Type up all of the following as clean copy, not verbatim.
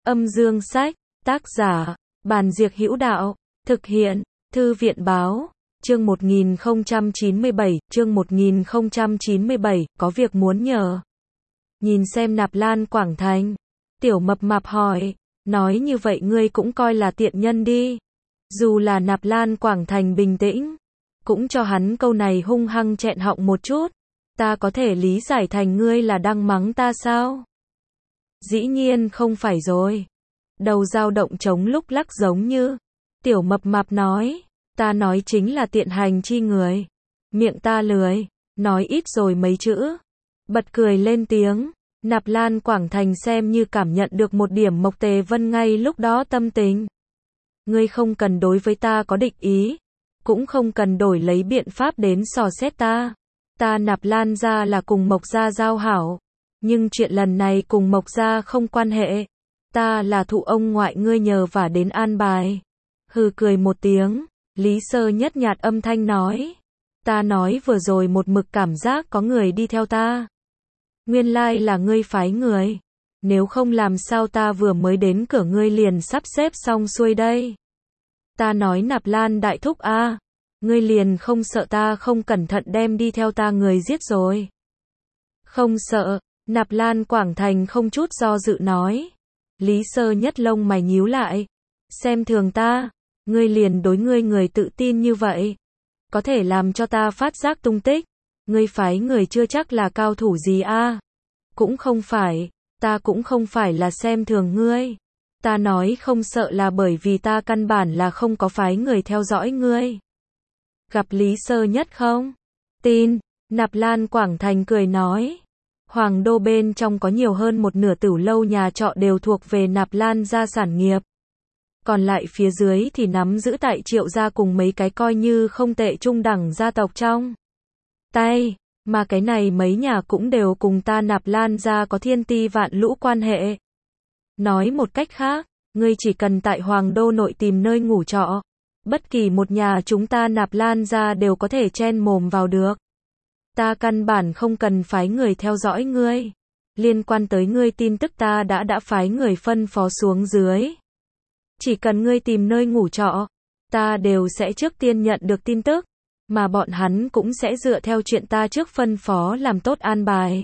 Âm dương sách, tác giả, Bàn Diệc Hữu Đạo, thực hiện, Thư viện Báo, chương 1097, có việc muốn nhờ. Nhìn xem Nạp Lan Quảng Thành, Tiểu Mập Mạp hỏi, nói như vậy ngươi cũng coi là tiện nhân đi. Dù là Nạp Lan Quảng Thành bình tĩnh, cũng cho hắn câu này hung hăng chẹn họng một chút. Ta có thể lý giải thành ngươi là đang mắng ta sao? Dĩ nhiên không phải rồi. Đầu dao động chống lúc lắc giống như. Tiểu Mập Mạp nói, ta nói chính là tiện hành chi người. Miệng ta lười, nói ít rồi mấy chữ. Bật cười lên tiếng. Nạp Lan Quảng Thành xem như cảm nhận được một điểm Mộc Tề Vân ngay lúc đó tâm tình. Ngươi không cần đối với ta có địch ý, cũng không cần đổi lấy biện pháp đến dò xét ta. Ta Nạp Lan gia là cùng Mộc gia giao hảo, nhưng chuyện lần này cùng Mộc gia không quan hệ. Ta là thụ ông ngoại ngươi nhờ vả đến an bài. Hừ cười một tiếng, Lý Sơ Nhất nhạt âm thanh nói. Ta nói vừa rồi một mực cảm giác có người đi theo ta. Nguyên lai là ngươi phái người. Nếu không làm sao ta vừa mới đến cửa ngươi liền sắp xếp xong xuôi đây. Ta nói Nạp Lan đại thúc a, ngươi liền không sợ ta không cẩn thận đem đi theo ta người giết rồi. Không sợ, Nạp Lan Quảng Thành không chút do dự nói. Lý Sơ Nhất lông mày nhíu lại. Xem thường ta, ngươi liền đối ngươi người tự tin như vậy. Có thể làm cho ta phát giác tung tích. Ngươi phái người chưa chắc là cao thủ gì a. Cũng không phải, ta cũng không phải là xem thường ngươi. Ta nói không sợ là bởi vì ta căn bản là không có phái người theo dõi ngươi. Gặp Lý Sơ Nhất không? Tin, Nạp Lan Quảng Thành cười nói. Hoàng đô bên trong có nhiều hơn một nửa tửu lâu nhà trọ đều thuộc về Nạp Lan gia sản nghiệp. Còn lại phía dưới thì nắm giữ tại Triệu gia cùng mấy cái coi như không tệ trung đẳng gia tộc trong tay, mà cái này mấy nhà cũng đều cùng ta Nạp Lan gia có thiên ti vạn lũ quan hệ. Nói một cách khác, ngươi chỉ cần tại Hoàng đô nội tìm nơi ngủ trọ, bất kỳ một nhà chúng ta Nạp Lan gia đều có thể chen mồm vào được. Ta căn bản không cần phái người theo dõi ngươi. Liên quan tới ngươi tin tức ta đã phái người phân phó xuống dưới. Chỉ cần ngươi tìm nơi ngủ trọ, ta đều sẽ trước tiên nhận được tin tức, mà bọn hắn cũng sẽ dựa theo chuyện ta trước phân phó làm tốt an bài.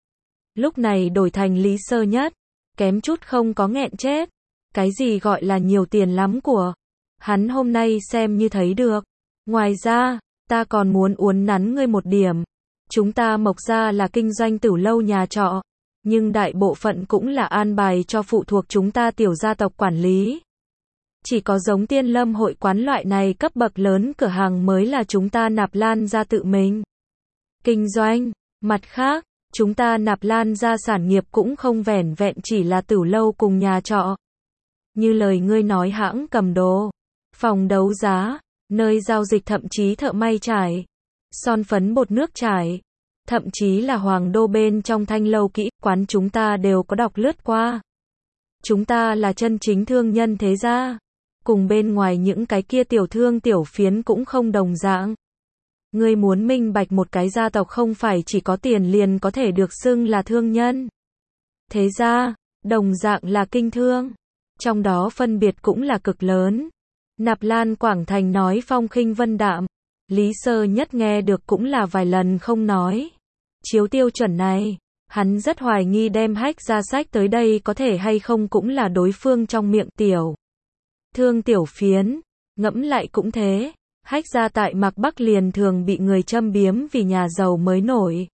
Lúc này đổi thành Lý Sơ Nhất, kém chút không có nghẹn chết. Cái gì gọi là nhiều tiền lắm của hắn hôm nay xem như thấy được. Ngoài ra, ta còn muốn uốn nắn ngươi một điểm. Chúng ta Mộc gia là kinh doanh tửu lâu nhà trọ, nhưng đại bộ phận cũng là an bài cho phụ thuộc chúng ta tiểu gia tộc quản lý. Chỉ có giống Tiên Lâm hội quán loại này cấp bậc lớn cửa hàng mới là chúng ta Nạp Lan gia tự mình kinh doanh. Mặt khác, chúng ta Nạp Lan gia sản nghiệp cũng không vẻn vẹn chỉ là tửu lâu cùng nhà trọ. Như lời ngươi nói hãng cầm đồ, phòng đấu giá, nơi giao dịch thậm chí thợ may trải, son phấn bột nước trải, thậm chí là Hoàng đô bên trong thanh lâu kỹ quán chúng ta đều có đọc lướt qua. Chúng ta là chân chính thương nhân thế gia, cùng bên ngoài những cái kia tiểu thương tiểu phiến cũng không đồng dạng. Ngươi muốn minh bạch một cái gia tộc không phải chỉ có tiền liền có thể được xưng là thương nhân. Thế gia, đồng dạng là kinh thương. Trong đó phân biệt cũng là cực lớn. Nạp Lan Quảng Thành nói phong khinh vân đạm. Lý Sơ Nhất nghe được cũng là vài lần không nói. Chiếu tiêu chuẩn này, hắn rất hoài nghi đem Hách gia sách tới đây có thể hay không cũng là đối phương trong miệng tiểu thương tiểu phiến. Ngẫm lại cũng thế, Hách gia tại Mạc Bắc liền thường bị người châm biếm vì nhà giàu mới nổi.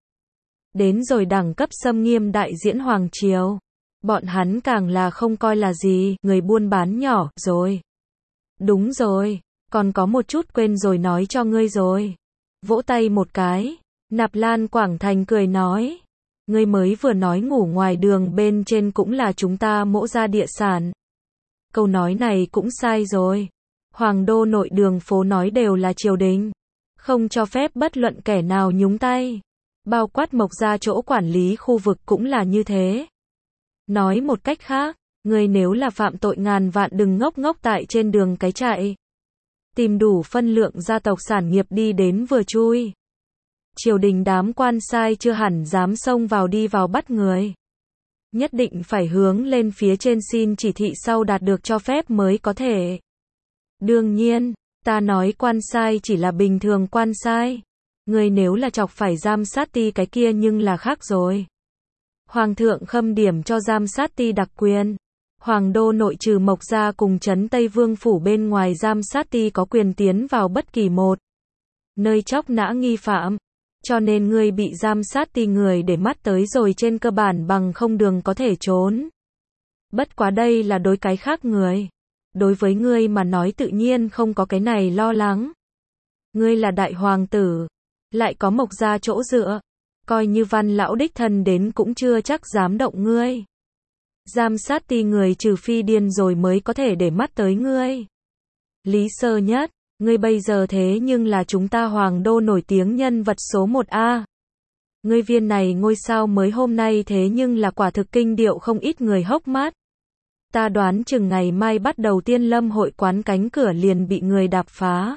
Đến rồi đẳng cấp xâm nghiêm đại diễn hoàng triều, bọn hắn càng là không coi là gì, người buôn bán nhỏ rồi. Đúng rồi, còn có một chút quên rồi nói cho ngươi rồi. Vỗ tay một cái, Nạp Lan Quảng Thành cười nói. Ngươi mới vừa nói ngủ ngoài đường bên trên cũng là chúng ta Mỗ gia địa sản. Câu nói này cũng sai rồi. Hoàng đô nội đường phố nói đều là triều đình, không cho phép bất luận kẻ nào nhúng tay. Bao quát Mộc gia chỗ quản lý khu vực cũng là như thế. Nói một cách khác, ngươi nếu là phạm tội ngàn vạn đừng ngốc ngốc tại trên đường cái chạy. Tìm đủ phân lượng gia tộc sản nghiệp đi đến vừa chui. Triều đình đám quan sai chưa hẳn dám xông vào đi vào bắt người. Nhất định phải hướng lên phía trên xin chỉ thị sau đạt được cho phép mới có thể. Đương nhiên, ta nói quan sai chỉ là bình thường quan sai. Ngươi nếu là chọc phải giám sát ti cái kia nhưng là khác rồi. Hoàng thượng khâm điểm cho giám sát ti đặc quyền. Hoàng đô nội trừ Mộc Gia cùng trấn Tây Vương phủ bên ngoài giám sát ti có quyền tiến vào bất kỳ một nơi chóc nã nghi phạm. Cho nên ngươi bị giám sát ti người để mắt tới rồi trên cơ bản bằng không đường có thể trốn. Bất quá đây là đối cái khác người. Đối với ngươi mà nói tự nhiên không có cái này lo lắng. Ngươi là đại hoàng tử, lại có Mộc Gia chỗ dựa. Coi như Văn lão đích thân đến cũng chưa chắc dám động ngươi. Giám sát ti người trừ phi điên rồi mới có thể để mắt tới ngươi. Lý Sơ Nhất, ngươi bây giờ thế nhưng là chúng ta hoàng đô nổi tiếng nhân vật số 1A. Ngươi viên này ngôi sao mới hôm nay thế nhưng là quả thực kinh điệu không ít người hốc mắt. Ta đoán chừng ngày mai bắt đầu Tiên Lâm hội quán cánh cửa liền bị người đạp phá.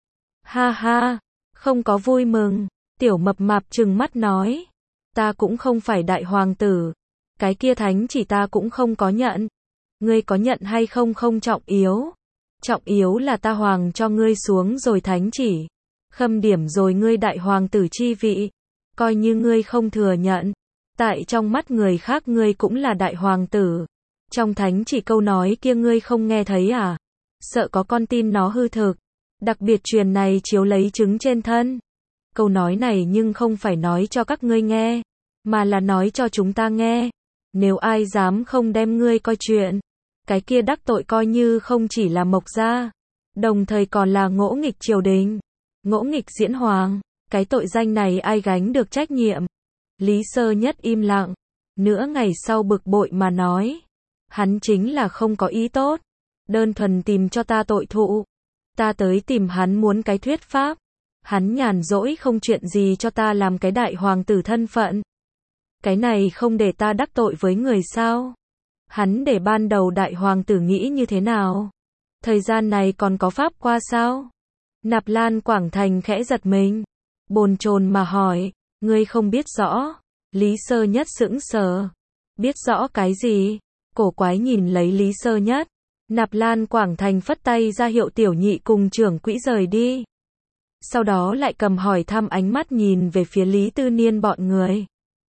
Ha ha, không có vui mừng. Tiểu mập mạp trừng mắt nói. Ta cũng không phải đại hoàng tử. Cái kia thánh chỉ ta cũng không có nhận. Ngươi có nhận hay không không trọng yếu. Trọng yếu là ta hoàng cho ngươi xuống rồi thánh chỉ. Khâm điểm rồi ngươi đại hoàng tử chi vị. Coi như ngươi không thừa nhận. Tại trong mắt người khác ngươi cũng là đại hoàng tử. Trong thánh chỉ câu nói kia ngươi không nghe thấy à? Sợ có con tin nó hư thực. Đặc biệt truyền này chiếu lấy chứng trên thân. Câu nói này nhưng không phải nói cho các ngươi nghe. Mà là nói cho chúng ta nghe. Nếu ai dám không đem ngươi coi chuyện. Cái kia đắc tội coi như không chỉ là Mộc Gia. Đồng thời còn là ngỗ nghịch triều đình. Ngỗ nghịch diễn hoàng. Cái tội danh này ai gánh được trách nhiệm. Lý Sơ Nhất im lặng. Nửa ngày sau bực bội mà nói. Hắn chính là không có ý tốt. Đơn thuần tìm cho ta tội thụ. Ta tới tìm hắn muốn cái thuyết pháp. Hắn nhàn rỗi không chuyện gì cho ta làm cái đại hoàng tử thân phận. Cái này không để ta đắc tội với người sao? Hắn để ban đầu đại hoàng tử nghĩ như thế nào? Thời gian này còn có pháp qua sao? Nạp Lan Quảng Thành khẽ giật mình. Bồn chồn mà hỏi. Ngươi không biết rõ. Lý Sơ Nhất sững sờ. Biết rõ cái gì? Cổ quái nhìn lấy Lý Sơ Nhất. Nạp Lan Quảng Thành phất tay ra hiệu tiểu nhị cùng trưởng quỹ rời đi. Sau đó lại cầm hỏi thăm ánh mắt nhìn về phía Lý Tư Niên bọn người.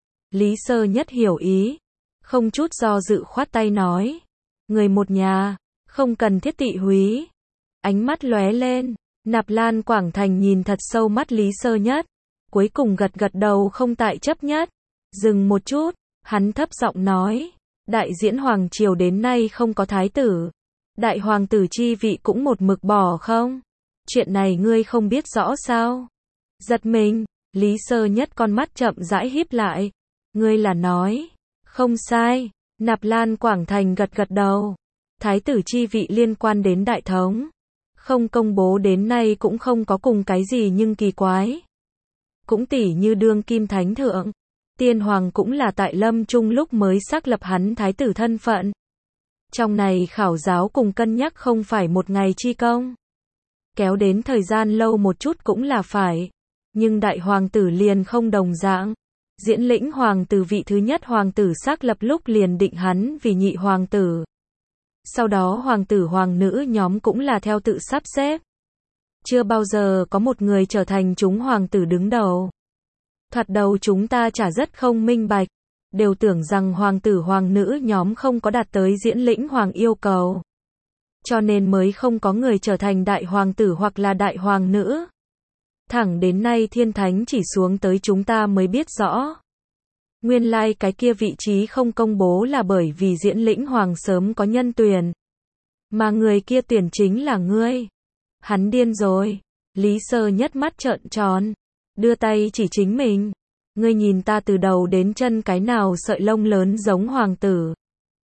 Lý Sơ Nhất hiểu ý. Không chút do dự khoát tay nói. Người một nhà. Không cần thiết tị húy. Ánh mắt lóe lên. Nạp Lan Quảng Thành nhìn thật sâu mắt Lý Sơ Nhất. Cuối cùng gật gật đầu không tại chấp nhất. Dừng một chút. Hắn thấp giọng nói. Đại diễn hoàng triều đến nay không có thái tử. Đại hoàng tử chi vị cũng một mực bỏ không? Chuyện này ngươi không biết rõ sao? Giật mình. Lý Sơ Nhất con mắt chậm rãi híp lại. Ngươi là nói. Không sai. Nạp Lan Quảng Thành gật gật đầu. Thái tử chi vị liên quan đến đại thống. Không công bố đến nay cũng không có cùng cái gì nhưng kỳ quái. Cũng tỉ như đương kim thánh thượng. Tiên hoàng cũng là tại lâm trung lúc mới xác lập hắn thái tử thân phận. Trong này khảo giáo cùng cân nhắc không phải một ngày chi công. Kéo đến thời gian lâu một chút cũng là phải. Nhưng đại hoàng tử liền không đồng dạng. Diễn lĩnh hoàng tử vị thứ nhất hoàng tử xác lập lúc liền định hắn vì nhị hoàng tử. Sau đó hoàng tử hoàng nữ nhóm cũng là theo tự sắp xếp. Chưa bao giờ có một người trở thành chúng hoàng tử đứng đầu. Thoạt đầu chúng ta chả rất không minh bạch. Đều tưởng rằng hoàng tử hoàng nữ nhóm không có đạt tới diễn lĩnh hoàng yêu cầu. Cho nên mới không có người trở thành đại hoàng tử hoặc là đại hoàng nữ. Thẳng đến nay thiên thánh chỉ xuống tới chúng ta mới biết rõ. Nguyên lai cái kia vị trí không công bố là bởi vì diễn lĩnh hoàng sớm có nhân tuyển. Mà người kia tuyển chính là ngươi. Hắn điên rồi. Lý Sơ Nhất mắt trợn tròn. Đưa tay chỉ chính mình. Ngươi nhìn ta từ đầu đến chân cái nào sợi lông lớn giống hoàng tử.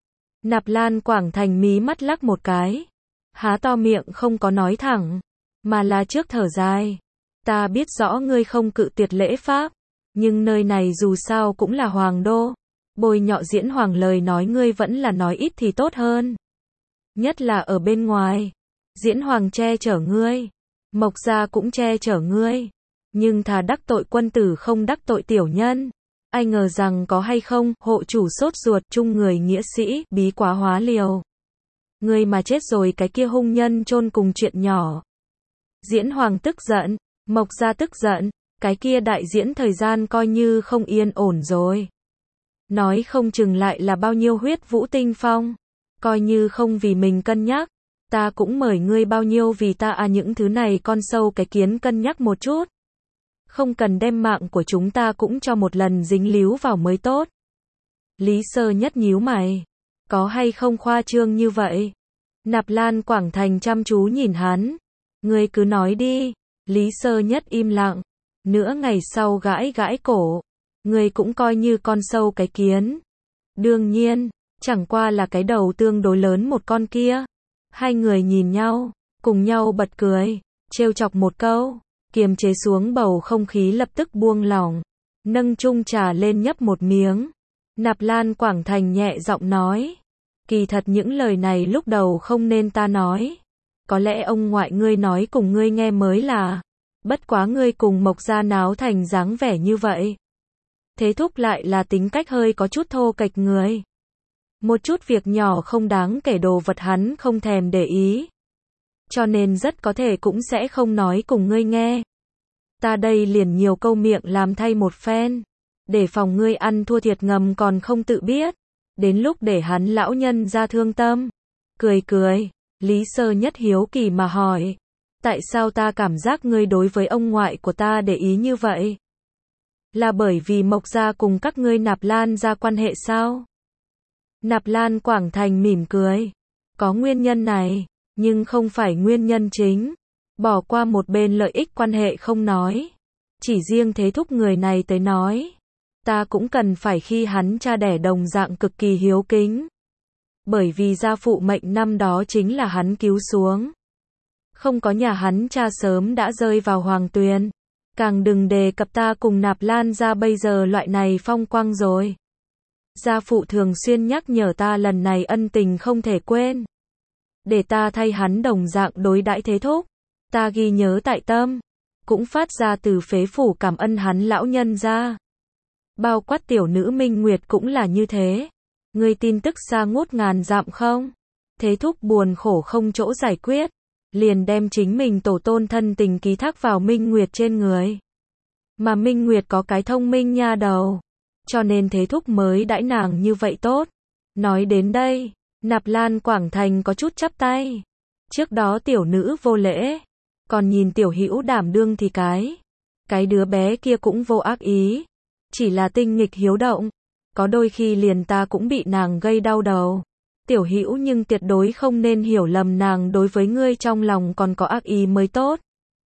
Nạp Lan Quảng Thành mí mắt lắc một cái. Há to miệng không có nói thẳng. Mà là trước thở dài. Ta biết rõ ngươi không cự tuyệt lễ pháp. Nhưng nơi này dù sao cũng là hoàng đô. Bôi nhọ diễn hoàng lời nói ngươi vẫn là nói ít thì tốt hơn. Nhất là ở bên ngoài. Diễn hoàng che chở ngươi. Mộc Gia cũng che chở ngươi. Nhưng thà đắc tội quân tử không đắc tội tiểu nhân. Ai ngờ rằng có hay không, hộ chủ sốt ruột, chung người nghĩa sĩ, bí quá hóa liều. Người mà chết rồi cái kia hung nhân chôn cùng chuyện nhỏ. Diễn Hoàng tức giận, Mộc Gia tức giận, cái kia đại diễn thời gian coi như không yên ổn rồi. Nói không chừng lại là bao nhiêu huyết vũ tinh phong. Coi như không vì mình cân nhắc, ta cũng mời ngươi bao nhiêu vì ta à, những thứ này con sâu cái kiến cân nhắc một chút. Không cần đem mạng của chúng ta cũng cho một lần dính líu vào mới tốt. Lý Sơ Nhất nhíu mày. Có hay không khoa trương như vậy? Nạp Lan Quảng Thành chăm chú nhìn hắn. Ngươi cứ nói đi. Lý Sơ Nhất im lặng. Nửa ngày sau gãi gãi cổ. Ngươi cũng coi như con sâu cái kiến. Đương nhiên, chẳng qua là cái đầu tương đối lớn một con kia. Hai người nhìn nhau, cùng nhau bật cười, trêu chọc một câu, kiềm chế xuống bầu không khí lập tức buông lỏng. Nâng chung trà lên nhấp một miếng. Nạp Lan Quảng Thành nhẹ giọng nói. Kỳ thật những lời này lúc đầu không nên ta nói. Có lẽ ông ngoại ngươi nói cùng ngươi nghe mới là. Bất quá ngươi cùng Mộc Gia náo thành dáng vẻ như vậy. Thế thúc lại là tính cách hơi có chút thô kệch người. Một chút việc nhỏ không đáng kể đồ vật hắn không thèm để ý. Cho nên rất có thể cũng sẽ không nói cùng ngươi nghe. Ta đây liền nhiều câu miệng làm thay một phen. Để phòng ngươi ăn thua thiệt ngầm còn không tự biết. Đến lúc để hắn lão nhân ra thương tâm. Cười cười, Lý Sơ Nhất hiếu kỳ mà hỏi. Tại sao ta cảm giác ngươi đối với ông ngoại của ta để ý như vậy? Là bởi vì Mộc Gia cùng các ngươi Nạp Lan gia quan hệ sao? Nạp Lan Quảng Thành mỉm cười. Có nguyên nhân này, nhưng không phải nguyên nhân chính. Bỏ qua một bên lợi ích quan hệ không nói. Chỉ riêng thế thúc người này tới nói. Ta cũng cần phải khi hắn cha đẻ đồng dạng cực kỳ hiếu kính. Bởi vì gia phụ mệnh năm đó chính là hắn cứu xuống. Không có nhà hắn cha sớm đã rơi vào hoàng tuyền. Càng đừng đề cập ta cùng Nạp Lan gia bây giờ loại này phong quang rồi. Gia phụ thường xuyên nhắc nhở ta lần này ân tình không thể quên. Để ta thay hắn đồng dạng đối đãi thế thúc. Ta ghi nhớ tại tâm. Cũng phát ra từ phế phủ cảm ơn hắn lão nhân gia. Bao quát tiểu nữ Minh Nguyệt cũng là như thế. Ngươi tin tức xa ngút ngàn dặm không? Thế thúc buồn khổ không chỗ giải quyết. Liền đem chính mình tổ tôn thân tình ký thác vào Minh Nguyệt trên người. Mà Minh Nguyệt có cái thông minh nha đầu. Cho nên thế thúc mới đãi nàng như vậy tốt. Nói đến đây, Nạp Lan Quảng Thành có chút chắp tay. Trước đó tiểu nữ vô lễ. Còn nhìn tiểu hữu đảm đương thì cái đứa bé kia cũng vô ác ý. Chỉ là tinh nghịch hiếu động. Có đôi khi liền ta cũng bị nàng gây đau đầu. Tiểu hữu nhưng tuyệt đối không nên hiểu lầm nàng đối với ngươi trong lòng còn có ác ý mới tốt.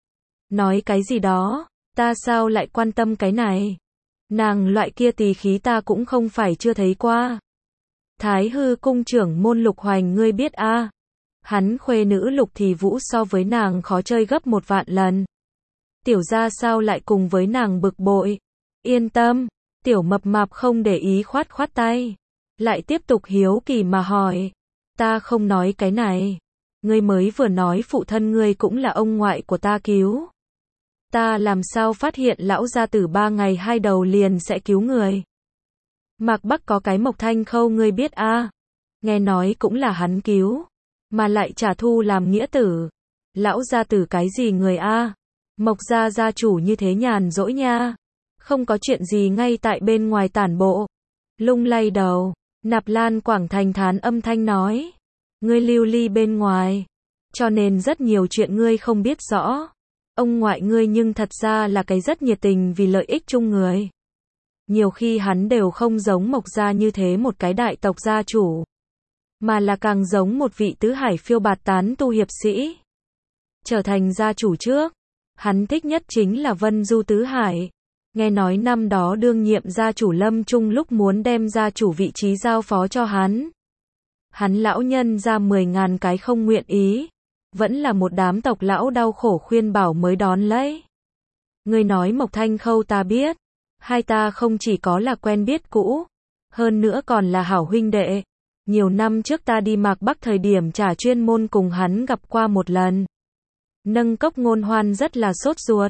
Nói cái gì đó, ta sao lại quan tâm cái này? Nàng loại kia tỳ khí ta cũng không phải chưa thấy qua. Thái hư cung trưởng môn Lục Hoành ngươi biết a? Hắn khuê nữ Lục Thì Vũ so với nàng khó chơi gấp 1 vạn lần. Tiểu gia sao lại cùng với nàng bực bội? Yên tâm, tiểu mập mạp không để ý khoát khoát tay. Lại tiếp tục hiếu kỳ mà hỏi. Ta không nói cái này. Ngươi mới vừa nói phụ thân ngươi cũng là ông ngoại của ta cứu. Ta làm sao phát hiện lão gia tử 3 ngày 2 đầu liền sẽ cứu người. Mạc Bắc có cái Mộc Thanh Khâu ngươi biết a? Nghe nói cũng là hắn cứu. Mà lại trả thu làm nghĩa tử. Lão gia tử cái gì người a? Mộc gia gia chủ như thế nhàn rỗi nha. Không có chuyện gì ngay tại bên ngoài tản bộ. Lung lay đầu. Nạp Lan Quảng Thành thán âm thanh nói. Ngươi lưu ly bên ngoài. Cho nên rất nhiều chuyện ngươi không biết rõ. Ông ngoại ngươi nhưng thật ra là cái rất nhiệt tình vì lợi ích chung người. Nhiều khi hắn đều không giống Mộc Gia như thế một cái đại tộc gia chủ. Mà là càng giống một vị tứ hải phiêu bạt tán tu hiệp sĩ. Trở thành gia chủ trước. Hắn thích nhất chính là Vân Du Tứ Hải. Nghe nói năm đó đương nhiệm gia chủ lâm chung lúc muốn đem gia chủ vị trí giao phó cho hắn. Hắn lão nhân ra 10.000 cái không nguyện ý. Vẫn là một đám tộc lão đau khổ khuyên bảo mới đón lấy. Ngươi nói Mộc Thanh Khâu ta biết. Hai ta không chỉ có là quen biết cũ. Hơn nữa còn là hảo huynh đệ. Nhiều năm trước ta đi Mạc Bắc thời điểm trả chuyên môn cùng hắn gặp qua một lần. Nâng cốc ngôn hoan rất là sốt ruột.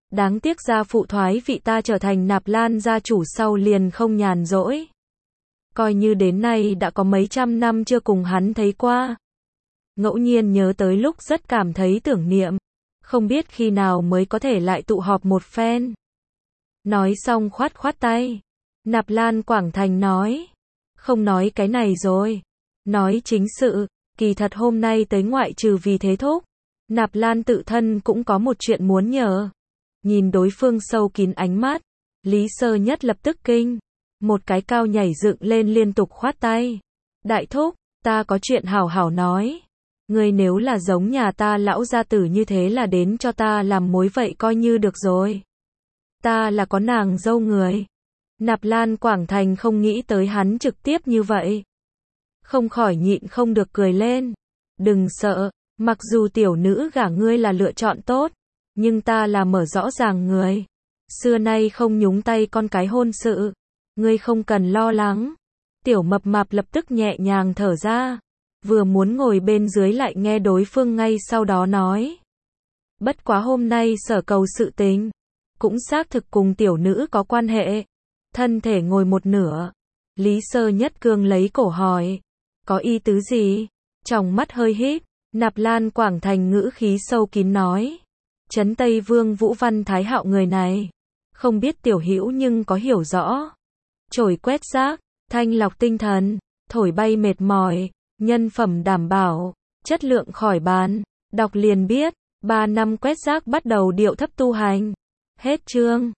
Đáng tiếc gia phụ thoái vị ta trở thành Nạp Lan gia chủ sau liền không nhàn rỗi. Coi như đến nay đã có mấy trăm năm chưa cùng hắn thấy qua. Ngẫu nhiên nhớ tới lúc rất cảm thấy tưởng niệm. Không biết khi nào mới có thể lại tụ họp một phen. Nói xong khoát khoát tay. Nạp Lan Quảng Thành nói. Không nói cái này rồi. Nói chính sự, kỳ thật hôm nay tới ngoại trừ vì thế thúc. Nạp Lan tự thân cũng có một chuyện muốn nhờ. Nhìn đối phương sâu kín ánh mắt. Lý Sơ Nhất lập tức kinh. Một cái cao nhảy dựng lên liên tục khoát tay. Đại thúc, ta có chuyện hảo hảo nói. Ngươi nếu là giống nhà ta lão gia tử như thế là đến cho ta làm mối vậy coi như được rồi. Ta là có nàng dâu người. Nạp Lan Quảng Thành không nghĩ tới hắn trực tiếp như vậy. Không khỏi nhịn không được cười lên. Đừng sợ, mặc dù tiểu nữ gả ngươi là lựa chọn tốt, nhưng ta là mở rõ ràng người. Xưa nay không nhúng tay con cái hôn sự. Ngươi không cần lo lắng. Tiểu mập mạp lập tức nhẹ nhàng thở ra. Vừa muốn ngồi bên dưới lại nghe đối phương ngay sau đó nói. Bất quá hôm nay sở cầu sự tình. Cũng xác thực cùng tiểu nữ có quan hệ. Thân thể ngồi một nửa. Lý Sơ Nhất cương lấy cổ hỏi. Có ý tứ gì? Tròng mắt hơi híp. Nạp Lan Quảng Thành ngữ khí sâu kín nói. Trấn Tây Vương Vũ Văn Thái Hạo người này. Không biết tiểu hữu nhưng có hiểu rõ. Chổi quét rác, thanh lọc tinh thần, thổi bay mệt mỏi, nhân phẩm đảm bảo, chất lượng khỏi bàn. Đọc liền biết, 3 năm quét rác bắt đầu điệu thấp tu hành. Hết chương.